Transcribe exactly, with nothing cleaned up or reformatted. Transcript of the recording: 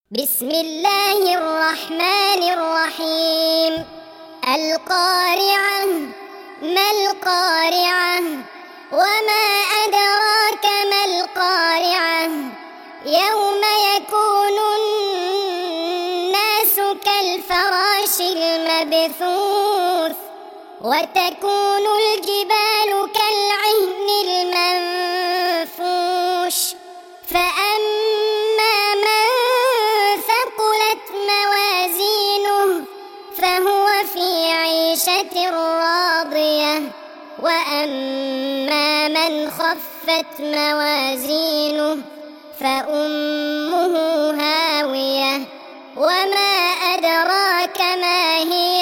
بسم الله الرحمن الرحيم. القارعة. ما القارعة؟ وما أدراك ما القارعة؟ يوم يكون الناس كالفراش المبثوث وتكون الجبال كالعهن المنفوش فأما من ثقلت موازينه فهو في عيشة راضية وأما من خفت موازينه فأمه هاوية وما أدراك ما هي